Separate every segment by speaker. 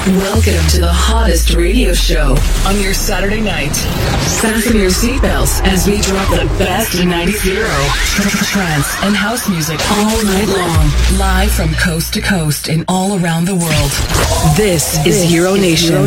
Speaker 1: Welcome to the hottest radio show on your Saturday night. Fasten your seatbelts as we drop the best 90s Euro, trance, and house music all night long. Live from coast to coast and all around the world. This is Euro Nation.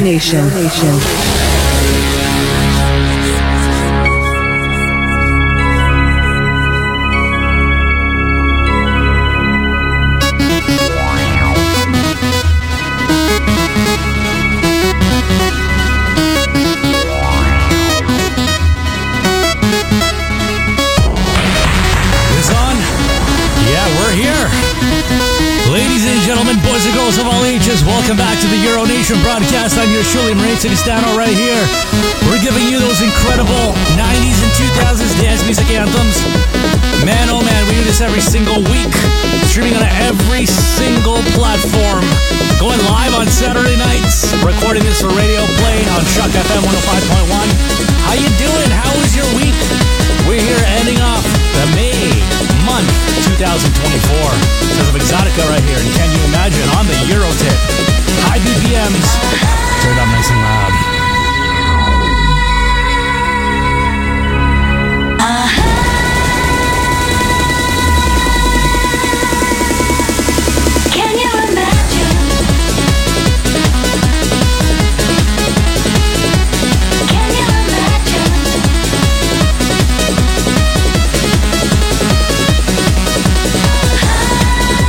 Speaker 2: Gentlemen, boys and girls of all ages, welcome back to the Euro Nation broadcast. I'm your Shirley Marie Cistano right here. We're giving you those incredible 90s and 2000s dance music anthems. Man, oh man, we do this every single week. Streaming on every single platform. Going live on Saturday nights. Recording this for radio play on Shock FM 105.1. How you doing? How was your week? We're here ending off the May month 2024. Because of Exotica right here. And can you imagine on the Euro tip? High BPMs. Turn it up nice and loud.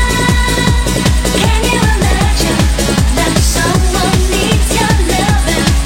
Speaker 3: Can you imagine that someone needs your loving?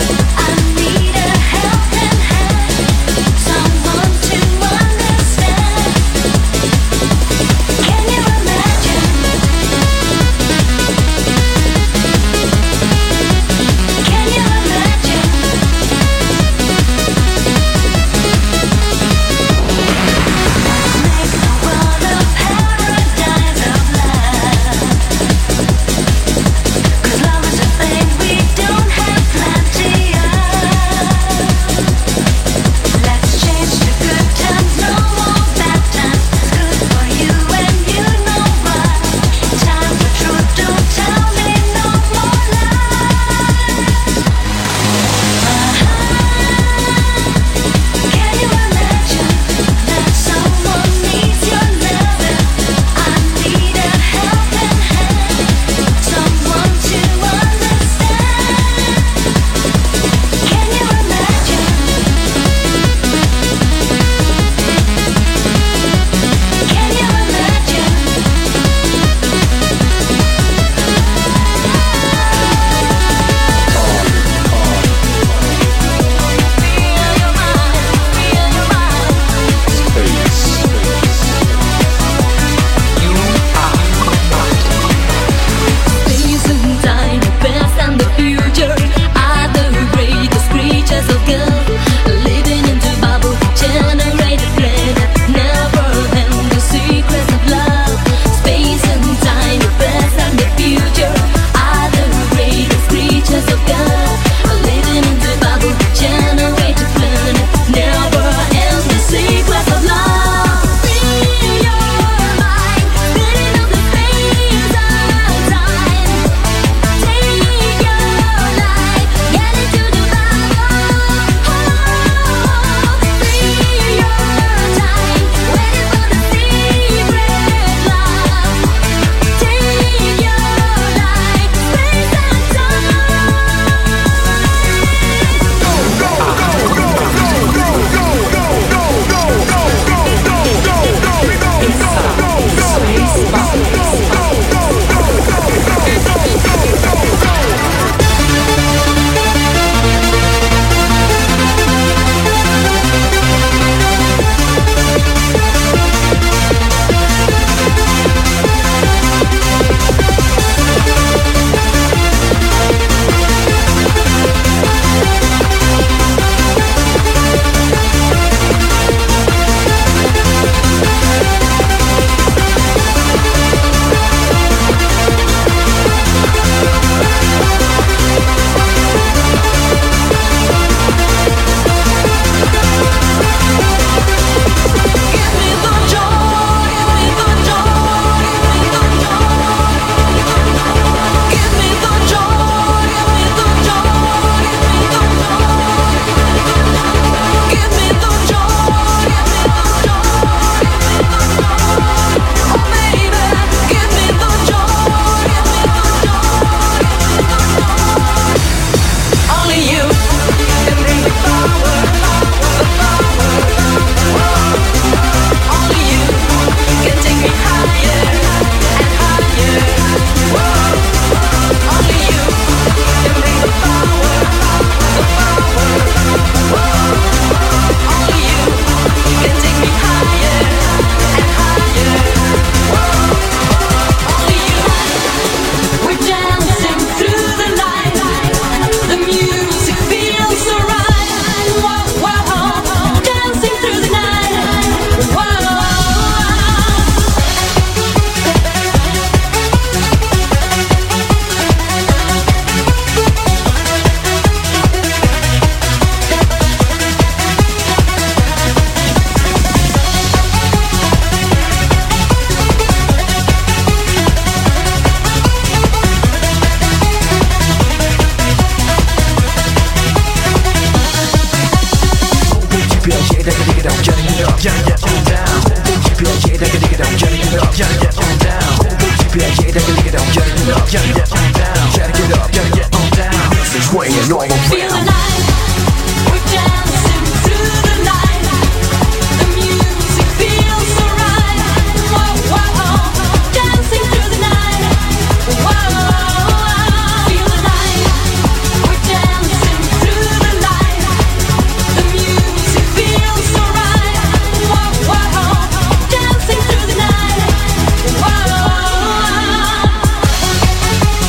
Speaker 3: yeah, get on down. Keep it, yeah, dig it up, get it up, yeah, get on down. Keep it, yeah, dig it up, get it up, yeah, get on down. Get it up, yeah, get on down. This is swinging all around.
Speaker 4: Feel the night, we're dancing through the night. The music feels so right. Whoa, whoa, dancing through the night. Whoa, feel the night, we're dancing through the night. The music feels so right. Whoa, whoa, dancing through the night. Whoa.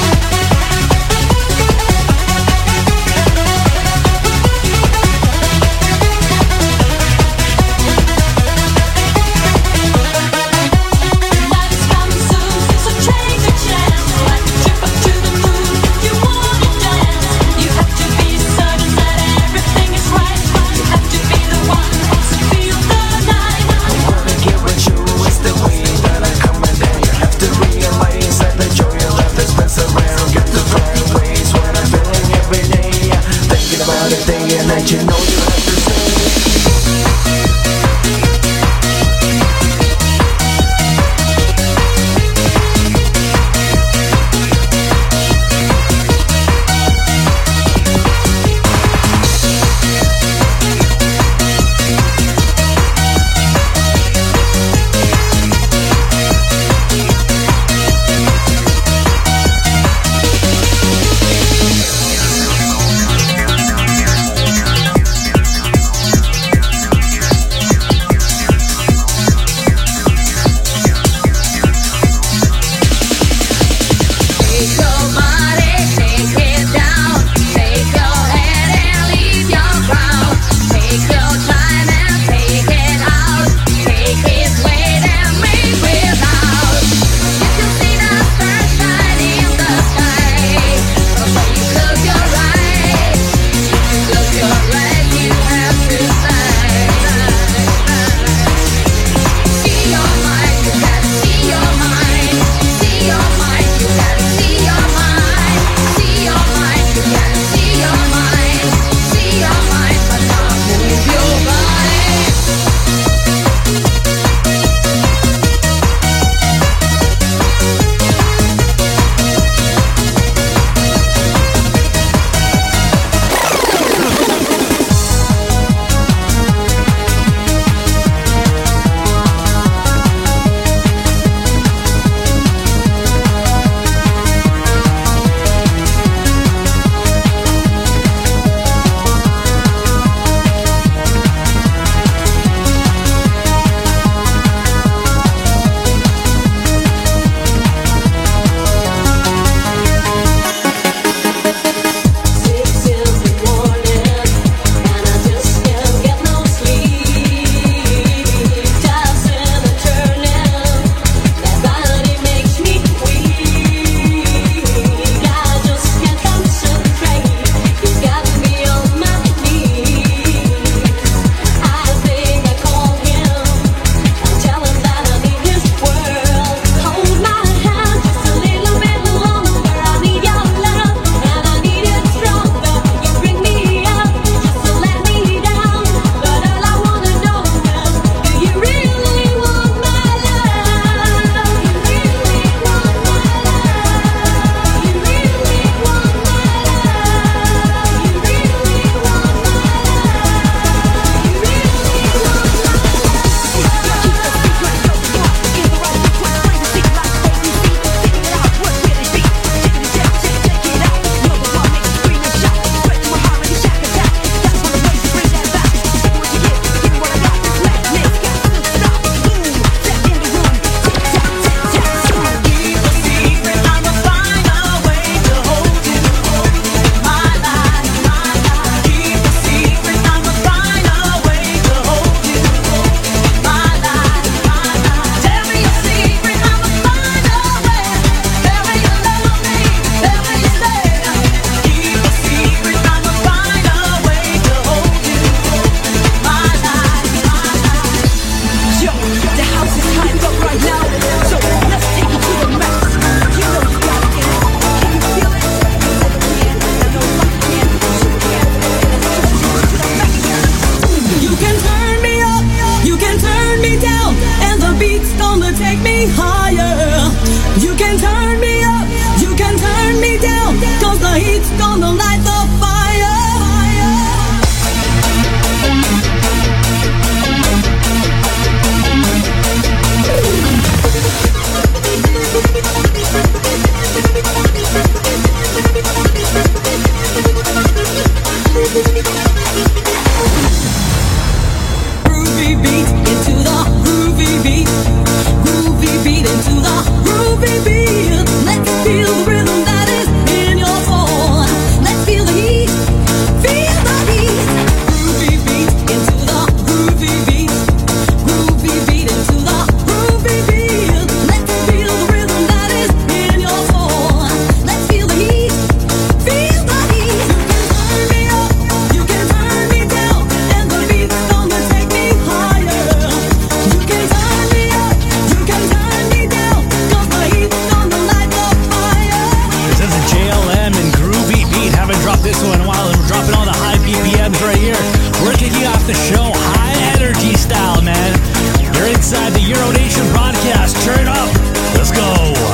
Speaker 2: all the high BPMs right here. We're kicking off the show high energy style, man. You're inside the Euro Nation broadcast. Turn up. Let's go.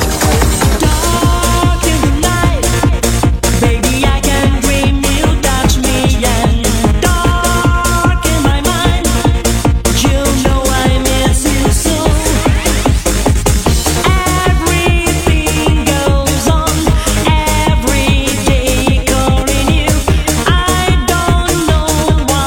Speaker 4: Dark in the night, baby, I can dream you touch me, and dark in my mind, you know I miss you so. Everything goes on, every day calling you. I don't know why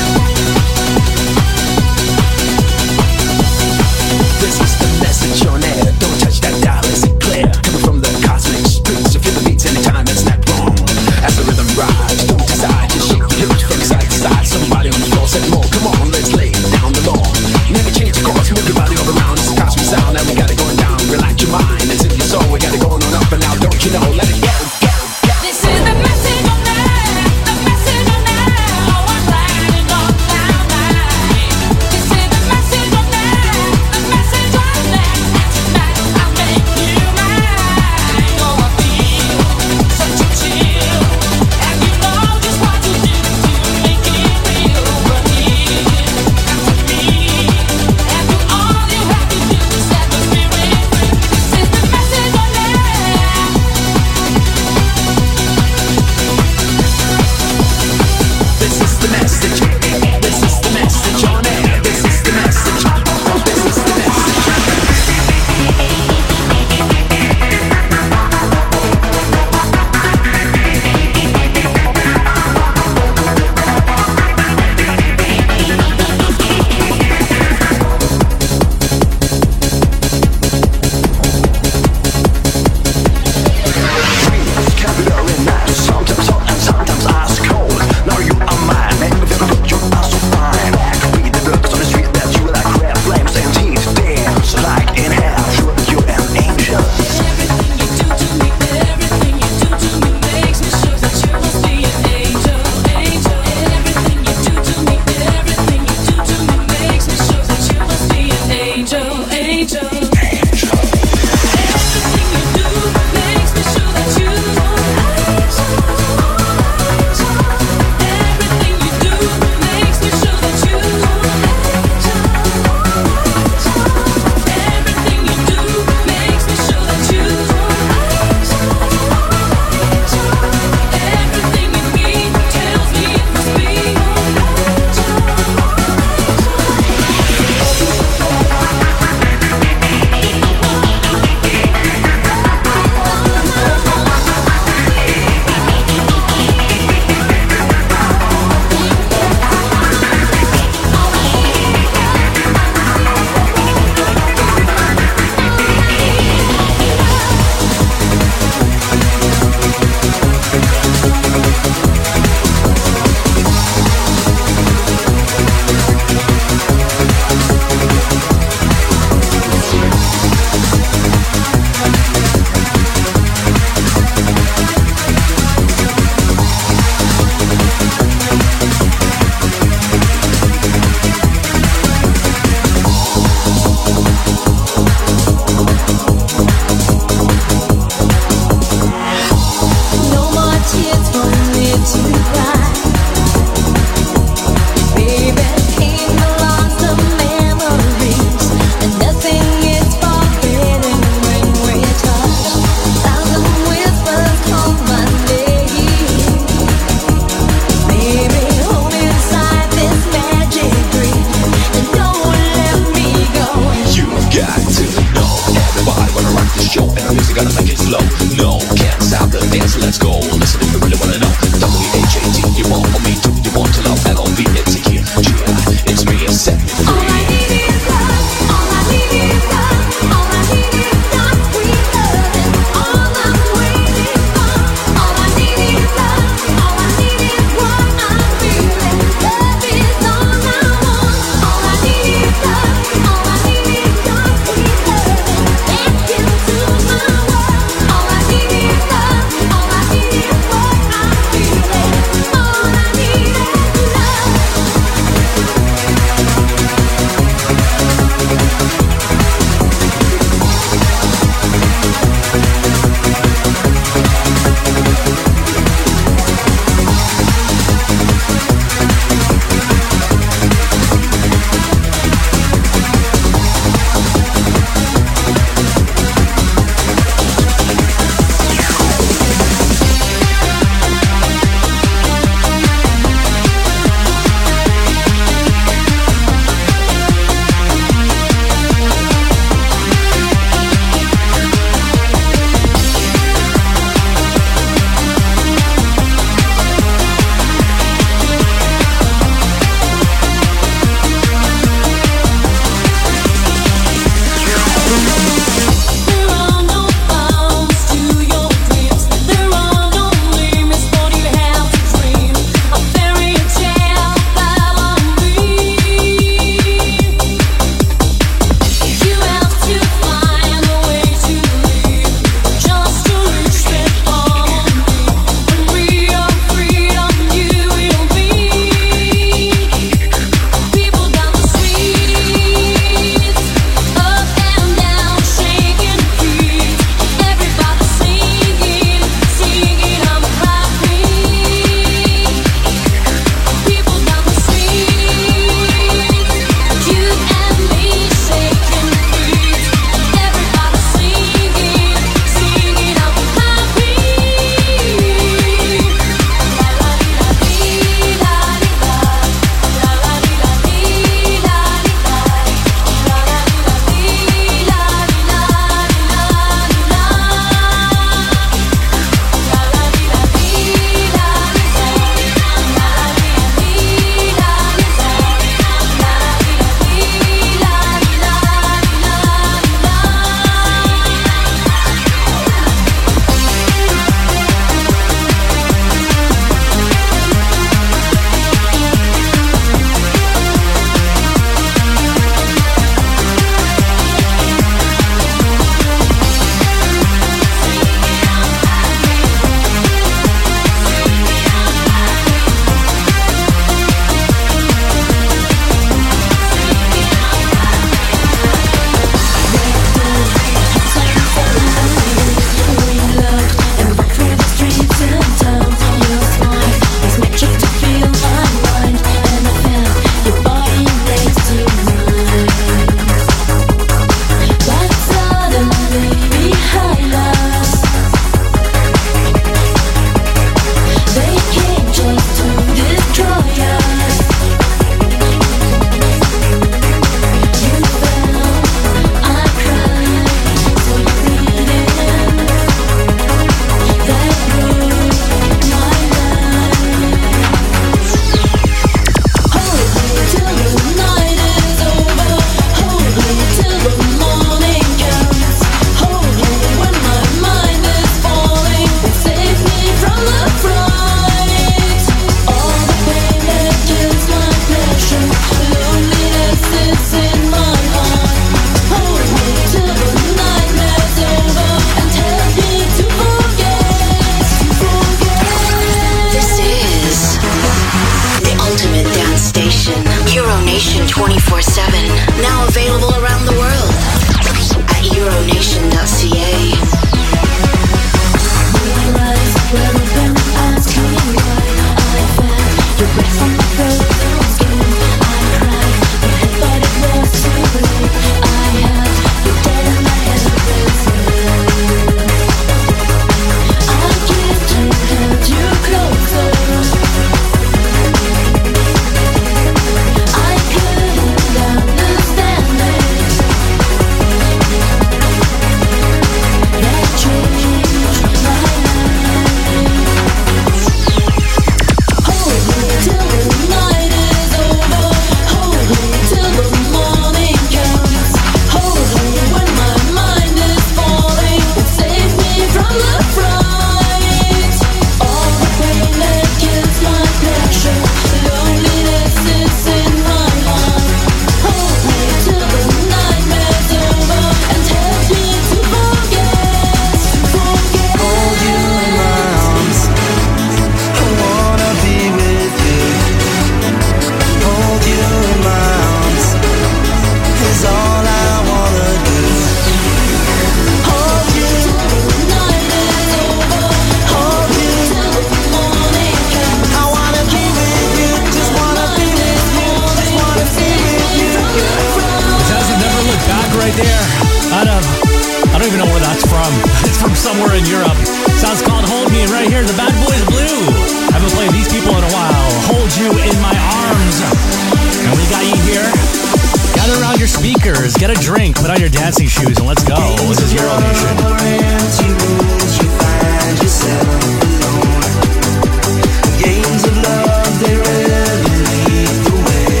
Speaker 2: there out of, I don't even know where that's from. It's from somewhere in Europe. Sounds called Hold Me, and right here, the Bad Boys Blue. Haven't played these people in a while. Hold You in My Arms. And we got you here. Gather around your speakers, get a drink, put on your dancing shoes, and let's go. This is Euro Nation.
Speaker 3: You find yourself alone. Games of love, they rarely lead the way.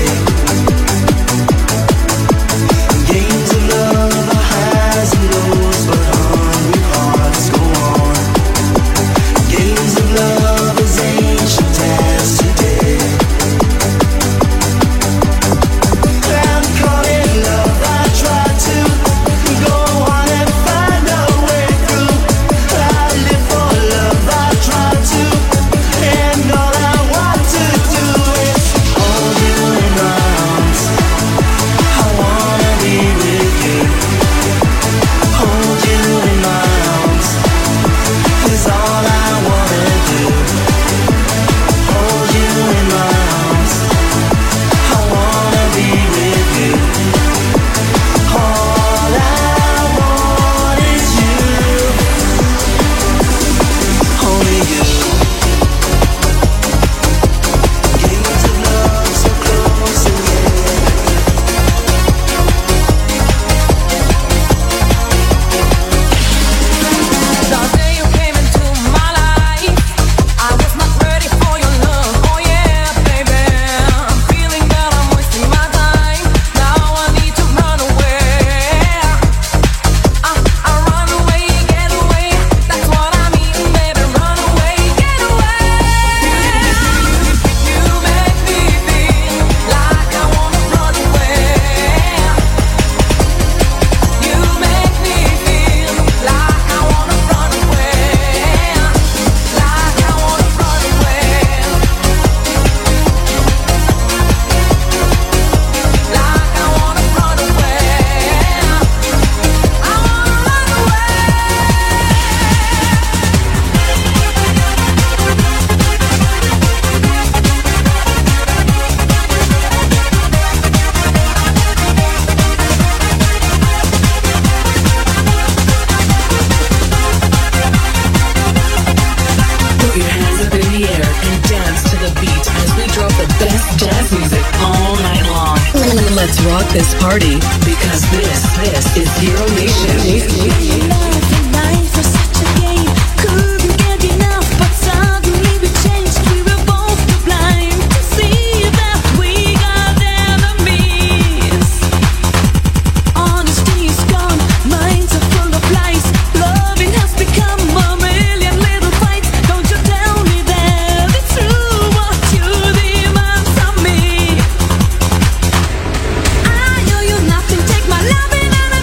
Speaker 3: Games of love are highs and lows, but hungry hearts go on. Games of love is ancient as today. I'm caught in love, I try to go on and find a way through. I live for love, I try to, and all I want to do is hold you in my arms. I wanna be with you. Hold you in my arms is all I wanna do. Hold you in my arms. I wanna be with you. All I want is you. Only you. Games of love so close and yet
Speaker 4: The day you came into my life, I was not ready for your love. Oh yeah, baby, I'm feeling that I'm wasting my time. Now I need to run away. I run away, get away. That's what I mean, baby. Run away, get away. You make me feel like I wanna run away. You make me feel like I wanna run away. Like I wanna run away. Like I wanna run away. I wanna run
Speaker 1: Put your hands up in the air and dance to the beat as we drop the best jazz music all night long. Let's rock this party because this is Euro Nation.
Speaker 4: Life was such a game, couldn't get enough, but suddenly we changed. We were both too blind to see that we got enemies. Honesty is gone, minds are full of lies. Loving has become a million little fights. Don't you tell me that it's true what you demand from me. I owe you nothing, take my loving and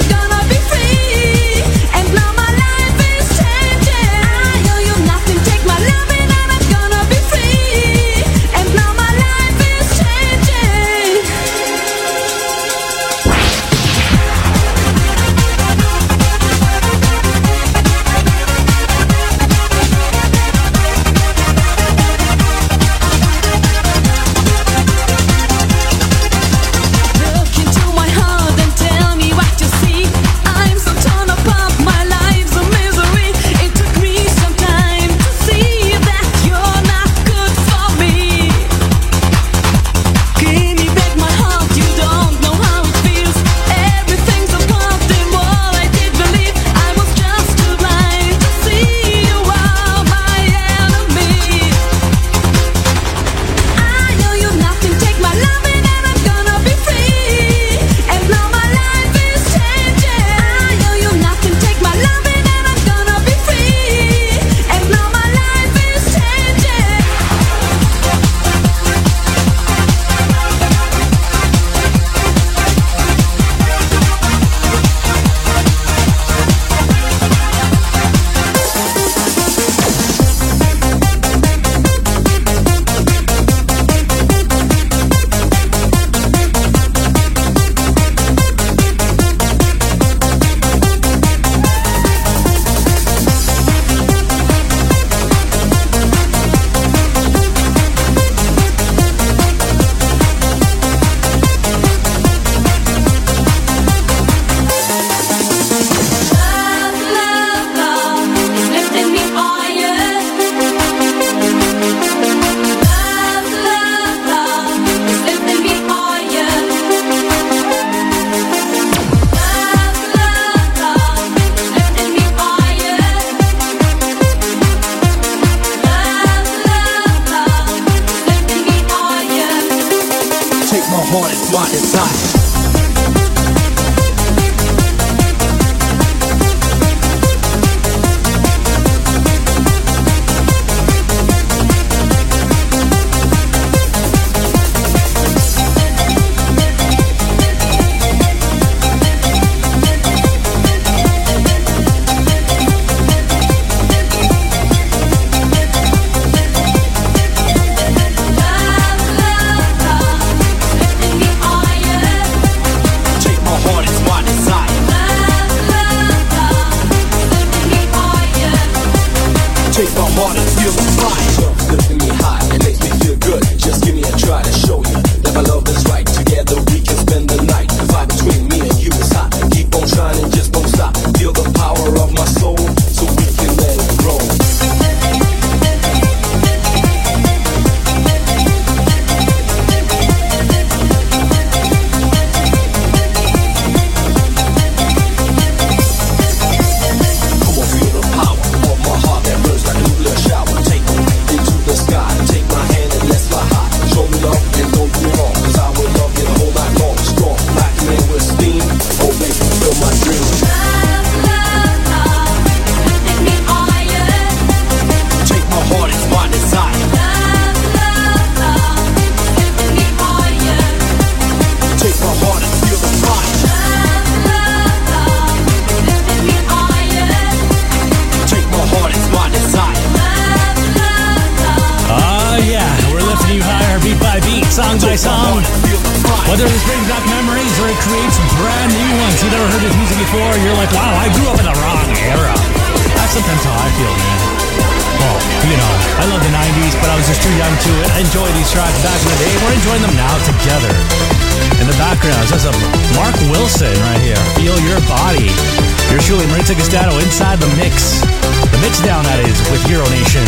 Speaker 3: feel my dreams.
Speaker 4: Love, love, love, lift me higher.
Speaker 3: Take my heart, it's my desire.
Speaker 4: Love, love, love, lift me higher.
Speaker 3: Take my heart and feel the fire.
Speaker 4: Love, love, love, lift me higher.
Speaker 3: Take my heart, it's my desire.
Speaker 4: Love, love, love.
Speaker 2: Oh yeah, we're lifting you higher beat by beat, song by
Speaker 3: Take my
Speaker 2: song.
Speaker 3: heart and feel the fire.
Speaker 2: Whether this brings back memories or it creates brand new ones. You've never heard this music before, you're like, wow, I grew up in the wrong era. That's sometimes how I feel, man. Well, you know, I love the 90s, but I was just too young to enjoy these tracks back in the day. We're enjoying them now together. In the background, there's a Mark Wilson right here. Feel Your Body. You're shooting Maritza Castano inside the mix. The mix down, that is, with Euro Nation.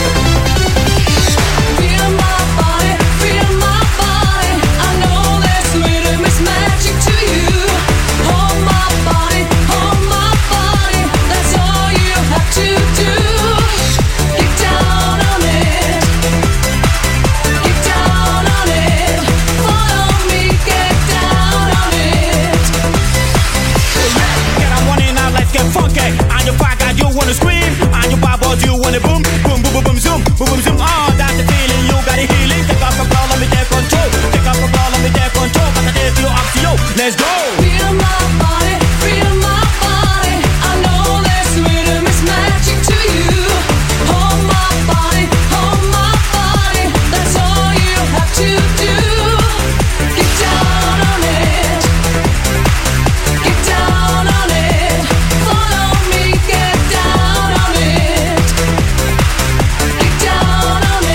Speaker 4: Feel my body, feel my body. I know this rhythm is magic to you. Hold my body, that's all you have to do. Get down on it, get down on it. Follow me, get down on it.
Speaker 5: Get on one in now, let's get funky. On your back, you wanna scream. On your bubble, you wanna boom, boom, boom, boom, boom, zoom, boom, boom, zoom. Oh, that's the feeling, you got a healing. Take off the ball, let me take control. Take off the ball, let me take control. But I dare you up to you. Let's go.
Speaker 4: Feel my body, feel my body. I know this rhythm is magic to you. Hold my body, that's all you have to do. Get down on it, get down on it. Follow me, get down on it, get down on it.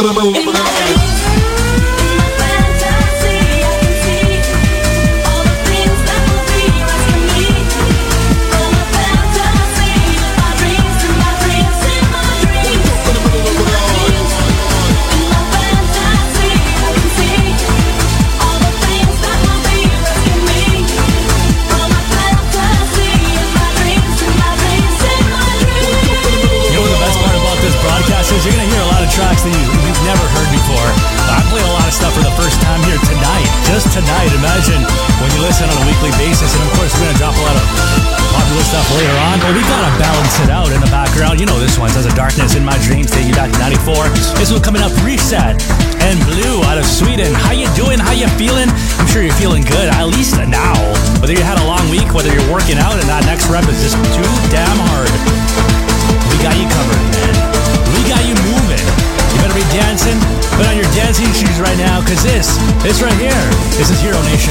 Speaker 2: You're going to hear a lot of tracks that you've never heard before. I played a lot of stuff for the first time here tonight. Just tonight. Imagine when you listen on a weekly basis. And of course, we're going to drop a lot of popular stuff later on. But we got to balance it out in the background. You know this one. Says a Darkness in My Dreams, taking you back to 94. This one coming up, Reset and Blue out of Sweden. How you doing? How you feeling? I'm sure you're feeling good, at least now. Whether you had a long week, whether you're working out, and that next rep is just too damn hard. We got you covered, man. We got you moving. You better be dancing. Put on your dancing shoes right now, because this right here, this is Hero Nation.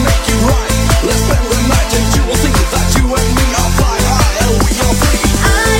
Speaker 4: I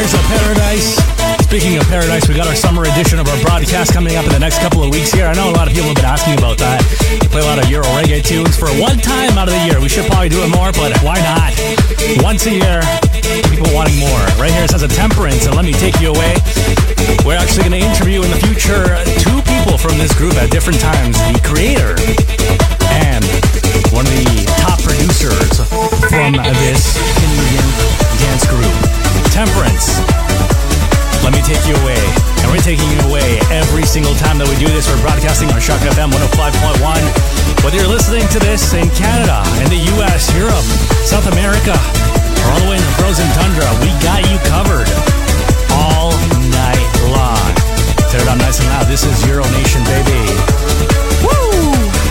Speaker 2: Tears of Paradise. Speaking of Paradise, we got our summer edition of our broadcast coming up in the next couple of weeks here. I know a lot of people have been asking about that. We play a lot of Euro reggae tunes for one time out of the year. We should probably do it more, but why not? Once a year, people wanting more. Right here it says a Temperance, and let me take you away. We're actually going to interview in the future two people from this group at different times. The creator and one of the top producers from this Canadian dance group. Temperance, let me take you away. And we're taking you away every single time that we do this. We're broadcasting on Shock FM 105.1. Whether you're listening to this in Canada, in the US, Europe, South America, or all the way in the frozen tundra, we got you covered all night long. Tear it up nice and loud. This is Euro Nation, baby. Woo!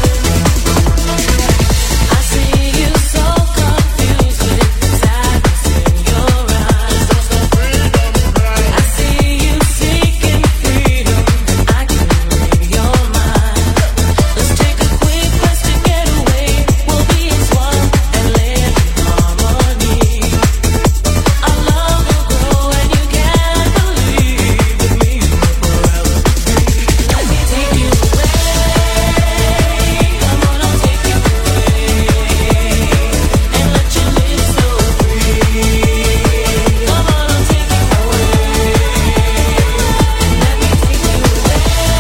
Speaker 4: I see you so confused with sadness in your eyes. I see you seeking freedom. I can read your mind. Let's take a quick rest to get away. We'll be as one and live in harmony. Our love will grow and you can't believe with me forever. Let me take you away. Come on, I'll take you away and let you live so free. Come on, I'll take you away. Let me take you away.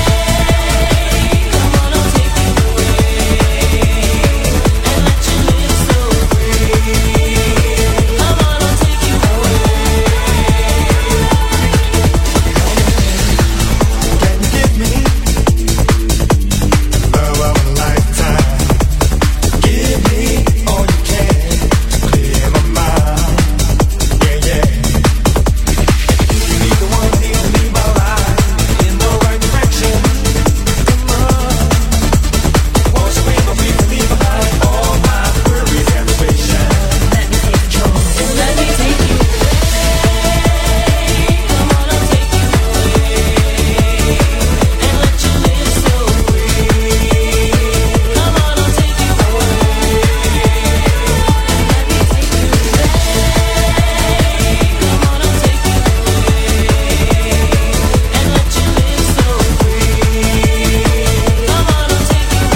Speaker 4: Come on, I'll take you away and let you live so free. Come on, I'll take you away.
Speaker 3: Can you give me love of a lifetime? Give me all you can to clear my mind. Yeah, yeah. You need the one who'll lead my life in the right direction. Come on, wash away my fear, leave behind all my worries and frustration.
Speaker 4: Let me take control and let me take you away. Come on, I'll take you away and let you live so free. Come on, I'll take you away and let me take you away. Come on, I'll take you away and let you live so free. Come on, I'll take you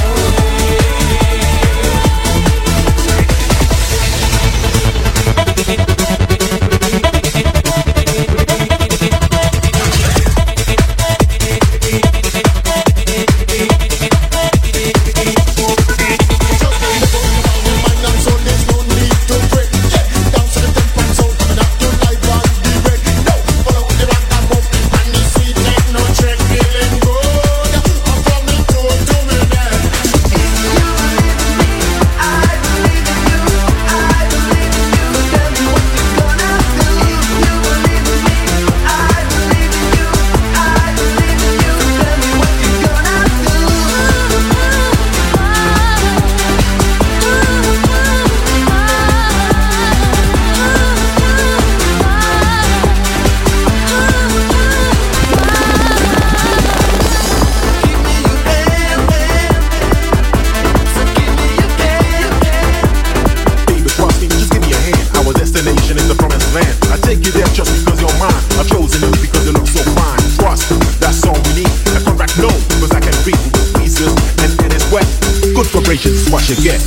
Speaker 3: Baby, trust me, just give me a hand. Our destination is the promised land. I take you there just because you're mine. I've chosen you because you look so fine. Trust, that's all we need. A contract, no, because I can read pieces and it is wet. Good vibrations, what you get.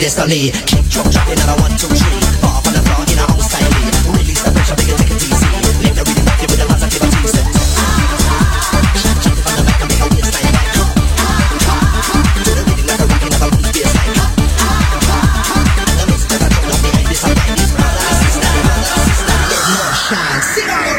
Speaker 3: destiny. Kick drum dropping at a 1, 2, 3. Far from the floor in our own style. Release the pressure, big and take it easy. Leave the rhythm up here with the positivity. Set. Jump on the back and make a waistline back. To the rhythm like a rocking of a roof baseline. The music that I drop up behind this, behind this. Brother, sister, let more shine. Sit down.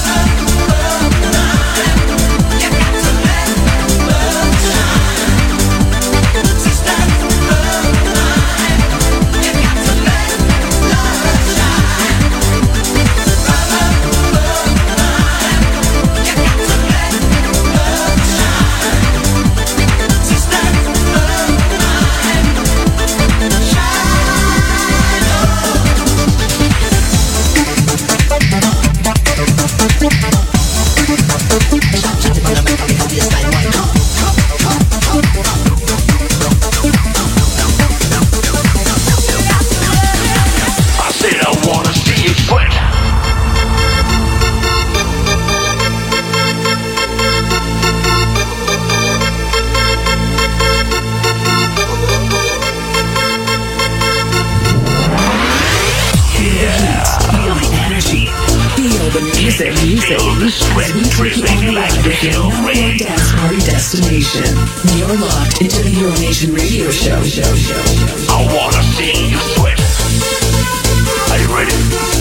Speaker 1: Dance party destination. You're locked into the Euronation Radio Show.
Speaker 6: I wanna see you sweat. Are you ready?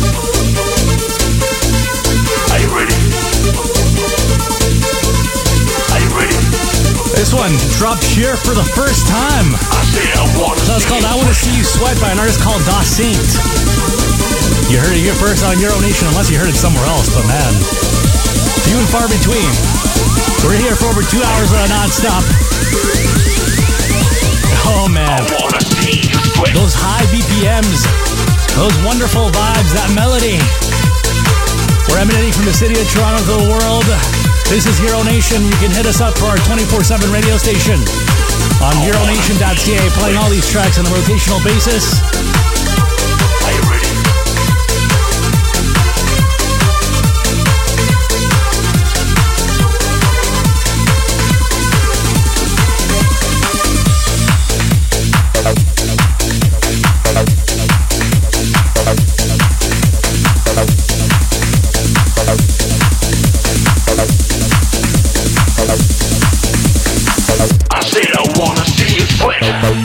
Speaker 6: Are you ready? Are you ready?
Speaker 2: This one dropped here for the first time.
Speaker 6: I said I wanna
Speaker 2: So it's called I Wanna See You Sweat by an artist called Da Saint. You heard it here first on Euronation, unless you heard it somewhere else, but man, few and far between. We're here for over 2 hours non-stop. Oh man, those high BPMs, those wonderful vibes, that melody. We're emanating from the city of Toronto to the world. This is Euronation. You can hit us up for our 24/7 radio station on Euronation.ca, playing all these tracks on a rotational basis.
Speaker 6: Are you ready? I said I wanna see you sweat.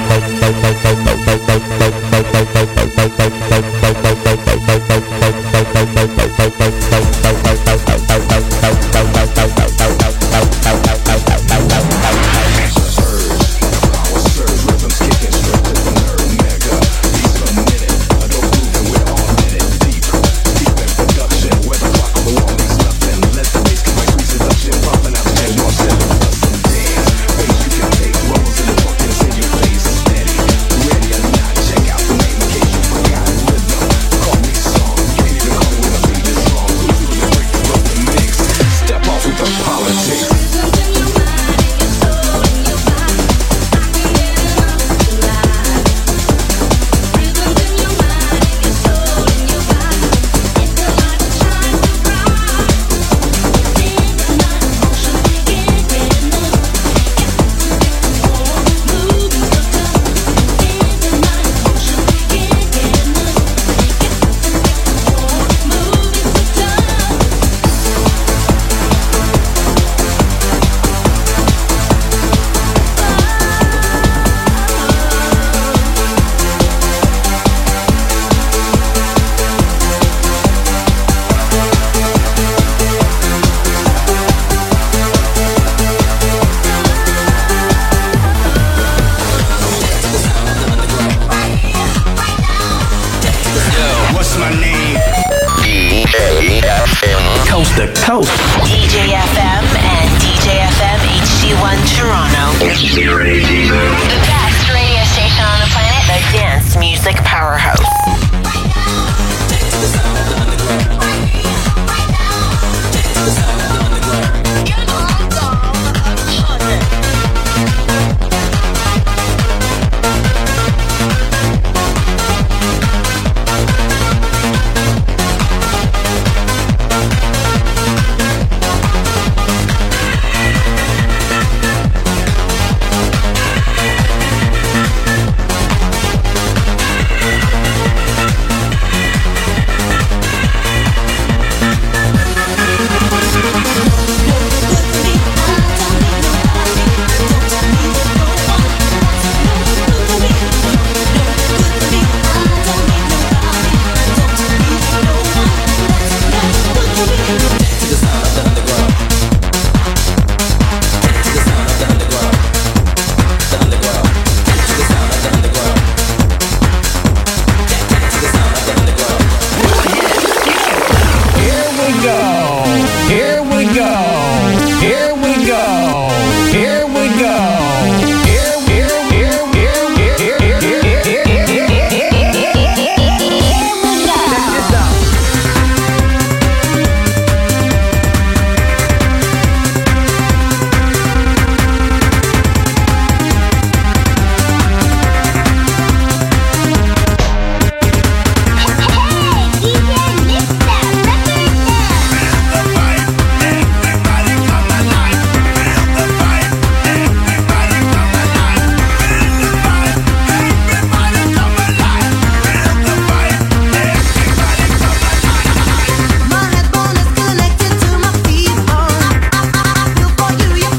Speaker 7: Coast to coast.
Speaker 8: DJ FM and DJ FM HD1 Toronto. The best radio station on the planet, the dance music powerhouse.